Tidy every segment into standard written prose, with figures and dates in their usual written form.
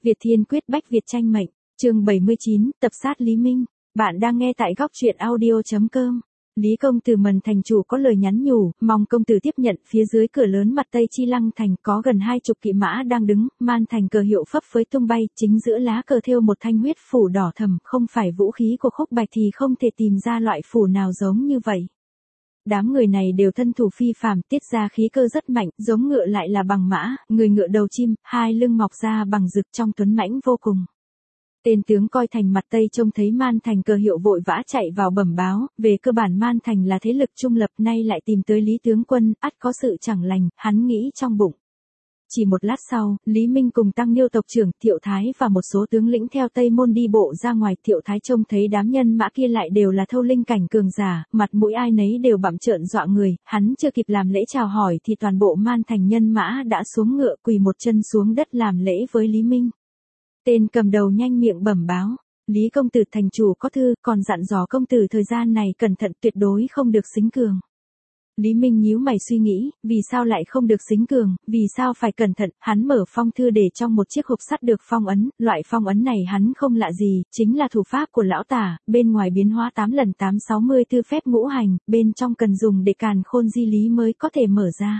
Việt Thiên quyết bách Việt tranh mệnh, chương 79, tập sát Lý Minh. Bạn đang nghe tại góc truyện audio.com. Lý công tử Mần thành chủ có lời nhắn nhủ, mong công tử tiếp nhận. Phía dưới cửa lớn mặt Tây Chi Lăng thành có gần 20 kỵ mã đang đứng, man thành cờ hiệu phấp phới tung bay, chính giữa lá cờ thêu một thanh huyết phủ đỏ thẫm, không phải vũ khí của Khúc Bạch thì không thể tìm ra loại phủ nào giống như vậy. Đám người này đều thân thủ phi phàm, tiết ra khí cơ rất mạnh, giống ngựa lại là bằng mã, người ngựa đầu chim, hai lưng mọc ra bằng rực trong tuấn mãnh vô cùng. Tên tướng coi thành mặt Tây trông thấy man thành cờ hiệu vội vã chạy vào bẩm báo, về cơ bản man thành là thế lực trung lập, nay lại tìm tới Lý tướng quân, ắt có sự chẳng lành, hắn nghĩ trong bụng. Chỉ một lát sau, Lý Minh cùng Tăng Niêu tộc trưởng Thiệu Thái và một số tướng lĩnh theo Tây Môn đi bộ ra ngoài. Thiệu Thái trông thấy đám nhân mã kia lại đều là thâu linh cảnh cường giả, mặt mũi ai nấy đều bặm trợn dọa người, hắn chưa kịp làm lễ chào hỏi thì toàn bộ man thành nhân mã đã xuống ngựa quỳ một chân xuống đất làm lễ với Lý Minh. Tên cầm đầu nhanh miệng bẩm báo, Lý công tử thành chủ có thư, còn dặn dò công tử thời gian này cẩn thận tuyệt đối không được xính cường. Lý Minh nhíu mày suy nghĩ, vì sao lại không được xính cường, vì sao phải cẩn thận, hắn mở phong thư để trong một chiếc hộp sắt được phong ấn, loại phong ấn này hắn không lạ gì, chính là thủ pháp của lão tả, bên ngoài biến hóa 8 lần 864 phép ngũ hành, bên trong cần dùng để càn khôn di lý mới có thể mở ra.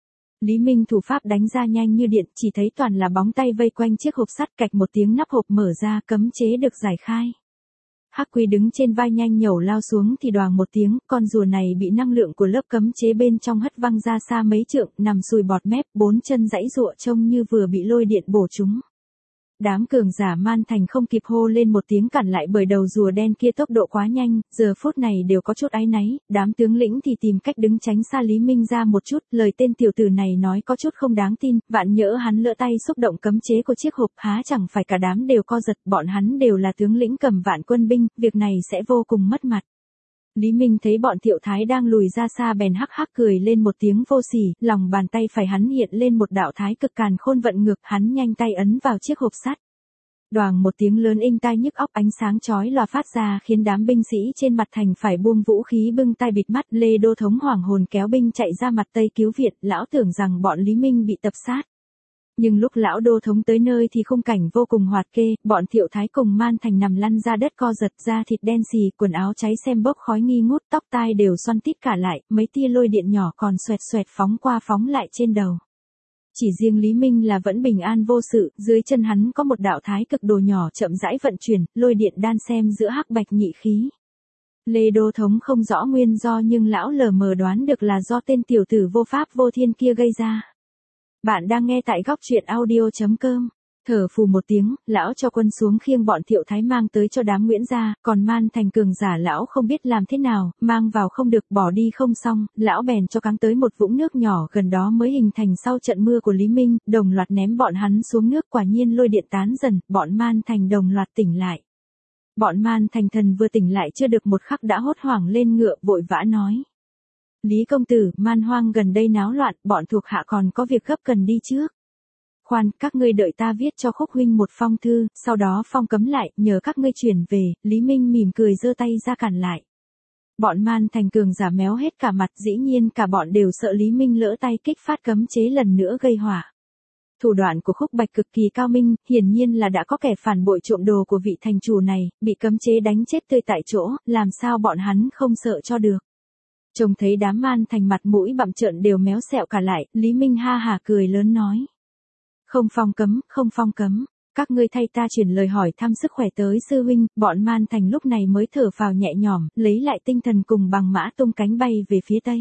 Lý Minh thủ pháp đánh ra nhanh như điện, chỉ thấy toàn là bóng tay vây quanh chiếc hộp sắt, cạch một tiếng nắp hộp mở ra, cấm chế được giải khai. Hắc Quy đứng trên vai nhanh nhẩu lao xuống thì đoàng một tiếng, con rùa này bị năng lượng của lớp cấm chế bên trong hất văng ra xa mấy trượng, nằm sùi bọt mép, bốn chân giãy giụa trông như vừa bị lôi điện bổ trúng. Đám cường giả man thành không kịp hô lên một tiếng cản lại bởi đầu rùa đen kia tốc độ quá nhanh, giờ phút này đều có chút áy náy, đám tướng lĩnh thì tìm cách đứng tránh xa Lý Minh ra một chút, lời tên tiểu tử này nói có chút không đáng tin, vạn nhỡ hắn lỡ tay xúc động cấm chế của chiếc hộp, há chẳng phải cả đám đều co giật, bọn hắn đều là tướng lĩnh cầm vạn quân binh, việc này sẽ vô cùng mất mặt. Lý Minh thấy bọn Thiệu Thái đang lùi ra xa bèn hắc hắc cười lên một tiếng vô sỉ, lòng bàn tay phải hắn hiện lên một đạo thái cực càn khôn vận ngược, hắn nhanh tay ấn vào chiếc hộp sắt. Đoàng một tiếng lớn inh tai nhức óc, ánh sáng chói lòa phát ra khiến đám binh sĩ trên mặt thành phải buông vũ khí bưng tay bịt mắt. Lê Đô Thống hoảng hồn kéo binh chạy ra mặt Tây cứu viện, lão tưởng rằng bọn Lý Minh bị tập sát. Nhưng lúc lão Đô Thống tới nơi thì khung cảnh vô cùng hoạt kê, bọn Thiệu Thái cùng man thành nằm lăn ra đất co giật, da thịt đen xì, quần áo cháy xem bốc khói nghi ngút, tóc tai đều xoăn tít cả lại, mấy tia lôi điện nhỏ còn xoẹt xoẹt phóng qua phóng lại trên đầu. Chỉ riêng Lý Minh là vẫn bình an vô sự, dưới chân hắn có một đạo thái cực đồ nhỏ chậm rãi vận chuyển, lôi điện đan xem giữa hắc bạch nhị khí. Lê Đô Thống không rõ nguyên do nhưng lão lờ mờ đoán được là do tên tiểu tử vô pháp vô thiên kia gây ra. Bạn đang nghe tại góc truyện audio.com. Thở phù một tiếng, lão cho quân xuống khiêng bọn Thiệu Thái mang tới cho đám Nguyễn gia, còn man thành cường giả lão không biết làm thế nào, mang vào không được, bỏ đi không xong, lão bèn cho cáng tới một vũng nước nhỏ gần đó mới hình thành sau trận mưa của Lý Minh, đồng loạt ném bọn hắn xuống nước, quả nhiên lôi điện tán dần, bọn man thành đồng loạt tỉnh lại. Bọn man thành thần vừa tỉnh lại chưa được một khắc đã hốt hoảng lên ngựa vội vã nói. Lý công tử, man hoang gần đây náo loạn, bọn thuộc hạ còn có việc gấp cần đi trước. Khoan, các ngươi đợi ta viết cho Khúc huynh một phong thư, sau đó phong cấm lại, nhờ các ngươi chuyển về. Lý Minh mỉm cười giơ tay ra cản lại. Bọn man thành cường giả méo hết cả mặt, dĩ nhiên cả bọn đều sợ Lý Minh lỡ tay kích phát cấm chế lần nữa gây họa. Thủ đoạn của Khúc Bạch cực kỳ cao minh, hiển nhiên là đã có kẻ phản bội trộm đồ của vị thành chủ này, bị cấm chế đánh chết tươi tại chỗ, làm sao bọn hắn không sợ cho được. Trông thấy đám man thành mặt mũi bặm trợn đều méo sẹo cả lại, Lý Minh ha hả cười lớn nói. Không phong cấm, không phong cấm, các ngươi thay ta chuyển lời hỏi thăm sức khỏe tới sư huynh. Bọn man thành lúc này mới thở phào nhẹ nhõm, lấy lại tinh thần cùng bằng mã tung cánh bay về phía tây.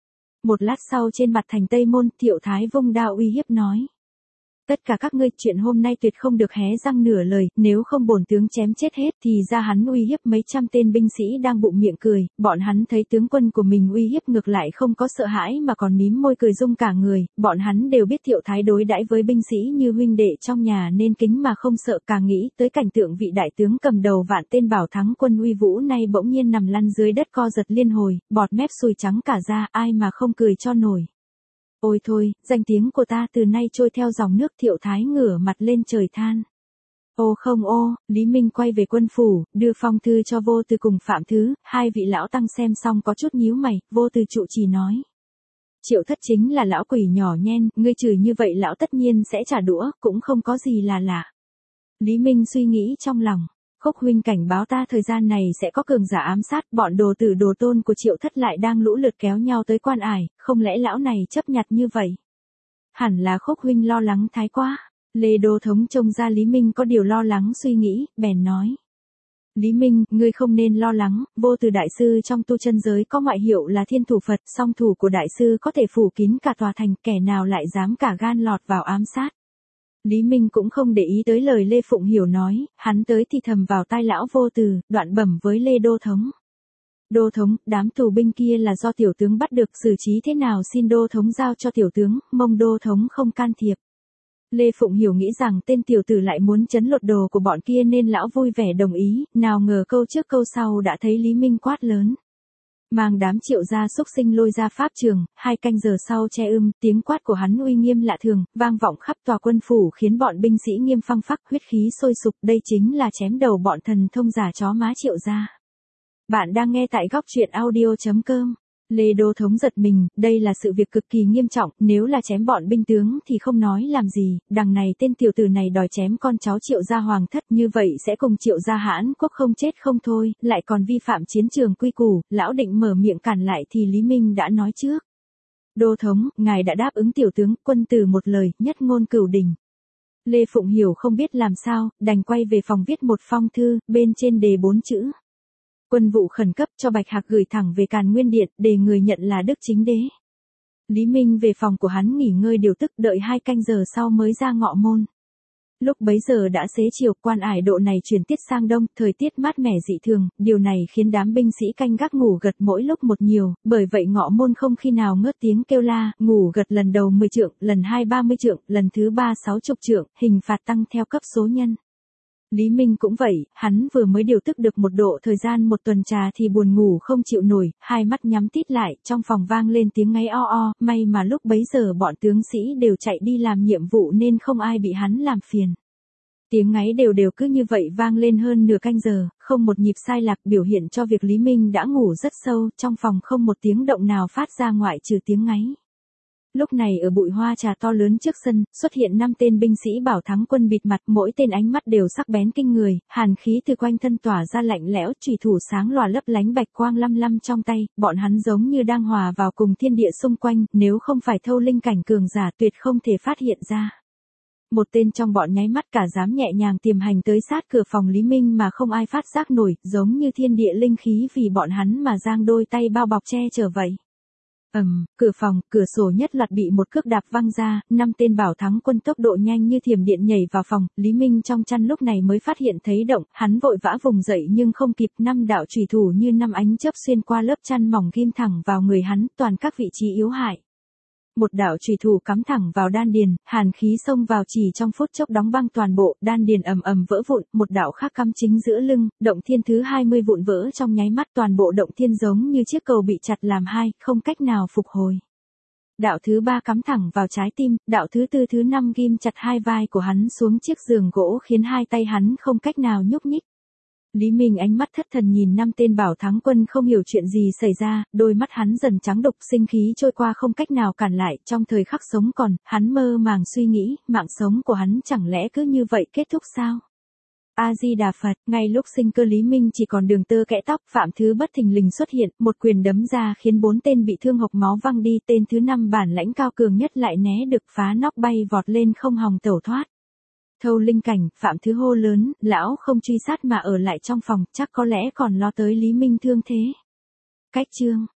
Một lát sau trên mặt thành Tây Môn, Thiệu Thái vung đao uy hiếp nói. Tất cả các ngươi chuyện hôm nay tuyệt không được hé răng nửa lời, nếu không bổn tướng chém chết hết. Thì ra hắn uy hiếp mấy trăm tên binh sĩ đang bụng miệng cười, bọn hắn thấy tướng quân của mình uy hiếp ngược lại không có sợ hãi mà còn mím môi cười rung cả người, bọn hắn đều biết Thiệu Thái đối đãi với binh sĩ như huynh đệ trong nhà nên kính mà không sợ, càng nghĩ tới cảnh tượng vị đại tướng cầm đầu vạn tên bảo thắng quân uy vũ nay bỗng nhiên nằm lăn dưới đất co giật liên hồi, bọt mép sùi trắng cả ra, ai mà không cười cho nổi. Ôi thôi, danh tiếng của ta từ nay trôi theo dòng nước. Thiệu Thái ngửa mặt lên trời than. Ô không ô, Lý Minh quay về quân phủ, đưa phong thư cho Vô Từ cùng Phạm Thứ, hai vị lão tăng xem xong có chút nhíu mày, Vô Từ trụ trì nói. Triệu Thất chính là lão quỷ nhỏ nhen, ngươi chửi như vậy lão tất nhiên sẽ trả đũa, cũng không có gì là lạ. Lý Minh suy nghĩ trong lòng. Khúc huynh cảnh báo ta thời gian này sẽ có cường giả ám sát, bọn đồ tử đồ tôn của Triệu Thất lại đang lũ lượt kéo nhau tới quan ải, không lẽ lão này chấp nhặt như vậy? Hẳn là Khúc huynh lo lắng thái quá. Lê Đô Thống trông ra Lý Minh có điều lo lắng suy nghĩ, bèn nói. Lý Minh, ngươi không nên lo lắng, Vô Từ đại sư trong tu chân giới có ngoại hiệu là Thiên Thủ Phật, song thủ của đại sư có thể phủ kín cả tòa thành, kẻ nào lại dám cả gan lọt vào ám sát. Lý Minh cũng không để ý tới lời Lê Phụng Hiểu nói, hắn tới thì thầm vào tai lão Vô Từ, đoạn bẩm với Lê Đô Thống. Đô Thống, đám tù binh kia là do tiểu tướng bắt được, xử trí thế nào xin Đô Thống giao cho tiểu tướng, mong Đô Thống không can thiệp. Lê Phụng Hiểu nghĩ rằng tên tiểu tử lại muốn trấn lột đồ của bọn kia nên lão vui vẻ đồng ý, nào ngờ câu trước câu sau đã thấy Lý Minh quát lớn. Mang đám Triệu gia xúc sinh lôi ra pháp trường, 2 canh giờ sau che tiếng quát của hắn uy nghiêm lạ thường, vang vọng khắp tòa quân phủ khiến bọn binh sĩ nghiêm phăng phắc, huyết khí sôi sục, đây chính là chém đầu bọn thần thông giả chó má Triệu gia. Bạn đang nghe tại góc truyện audio.com. Lê Đô Thống giật mình, đây là sự việc cực kỳ nghiêm trọng, nếu là chém bọn binh tướng thì không nói làm gì, đằng này tên tiểu tử này đòi chém con cháu Triệu gia hoàng thất, như vậy sẽ cùng Triệu gia hãn quốc không chết không thôi, lại còn vi phạm chiến trường quy củ, lão định mở miệng cản lại thì Lý Minh đã nói trước. Đô Thống, ngài đã đáp ứng tiểu tướng, quân tử một lời, nhất ngôn cửu đình. Lê Phụng Hiểu không biết làm sao, đành quay về phòng viết một phong thư, bên trên đề 4 chữ. Quân vụ khẩn cấp cho Bạch Hạc gửi thẳng về Càn Nguyên Điện, để người nhận là Đức Chính Đế. Lý Minh về phòng của hắn nghỉ ngơi điều tức, đợi 2 canh giờ sau mới ra ngọ môn. Lúc bấy giờ đã xế chiều, quan ải độ này chuyển tiết sang đông, thời tiết mát mẻ dị thường, điều này khiến đám binh sĩ canh gác ngủ gật mỗi lúc một nhiều, bởi vậy ngọ môn không khi nào ngớt tiếng kêu la, ngủ gật lần đầu 10 trượng, lần 2 30 trượng, lần thứ 3 60 trượng, hình phạt tăng theo cấp số nhân. Lý Minh cũng vậy, hắn vừa mới điều tức được một độ thời gian một tuần trà thì buồn ngủ không chịu nổi, 2 mắt nhắm tít lại, trong phòng vang lên tiếng ngáy o o, may mà lúc bấy giờ bọn tướng sĩ đều chạy đi làm nhiệm vụ nên không ai bị hắn làm phiền. Tiếng ngáy đều đều cứ như vậy vang lên hơn nửa canh giờ, không một nhịp sai lạc, biểu hiện cho việc Lý Minh đã ngủ rất sâu, trong phòng không một tiếng động nào phát ra ngoại trừ tiếng ngáy. Lúc này ở bụi hoa trà to lớn trước sân, xuất hiện 5 tên binh sĩ Bảo Thắng quân bịt mặt, mỗi tên ánh mắt đều sắc bén kinh người, hàn khí từ quanh thân tỏa ra lạnh lẽo, chùy thủ sáng lòa lấp lánh bạch quang lăm lăm trong tay, bọn hắn giống như đang hòa vào cùng thiên địa xung quanh, nếu không phải thâu linh cảnh cường giả tuyệt không thể phát hiện ra. Một tên trong bọn nháy mắt cả dám nhẹ nhàng tiềm hành tới sát cửa phòng Lý Minh mà không ai phát giác nổi, giống như thiên địa linh khí vì bọn hắn mà giang đôi tay bao bọc che chở vậy. Cửa phòng, cửa sổ nhất loạt bị một cước đạp văng ra, 5 tên Bảo Thắng quân tốc độ nhanh như thiểm điện nhảy vào phòng, Lý Minh trong chăn lúc này mới phát hiện thấy động, hắn vội vã vùng dậy nhưng không kịp, 5 đạo chủy thủ như 5 ánh chớp xuyên qua lớp chăn mỏng ghim thẳng vào người hắn, toàn các vị trí yếu hại. Một đạo chủy thủ cắm thẳng vào đan điền, hàn khí xông vào chỉ trong phút chốc đóng băng toàn bộ, đan điền ầm ầm vỡ vụn, một đạo khác cắm chính giữa lưng, động thiên thứ 20 vụn vỡ trong nháy mắt, toàn bộ động thiên giống như chiếc cầu bị chặt làm hai, không cách nào phục hồi. Đạo thứ 3 cắm thẳng vào trái tim, đạo thứ 4 thứ 5 ghim chặt hai vai của hắn xuống chiếc giường gỗ khiến hai tay hắn không cách nào nhúc nhích. Lý Minh ánh mắt thất thần nhìn 5 tên Bảo Thắng quân không hiểu chuyện gì xảy ra, đôi mắt hắn dần trắng đục, sinh khí trôi qua không cách nào cản lại, trong thời khắc sống còn, hắn mơ màng suy nghĩ, mạng sống của hắn chẳng lẽ cứ như vậy kết thúc sao? A-di-đà Phật, ngay lúc sinh cơ Lý Minh chỉ còn đường tơ kẽ tóc, Phạm Thứ bất thình lình xuất hiện, một quyền đấm ra khiến 4 tên bị thương hộc máu văng đi, tên thứ 5 bản lãnh cao cường nhất lại né được, phá nóc bay vọt lên không hòng tẩu thoát. Thâu linh cảnh, Phạm Thứ hô lớn, lão không truy sát mà ở lại trong phòng, chắc có lẽ còn lo tới Lý Minh thương thế. Cách chương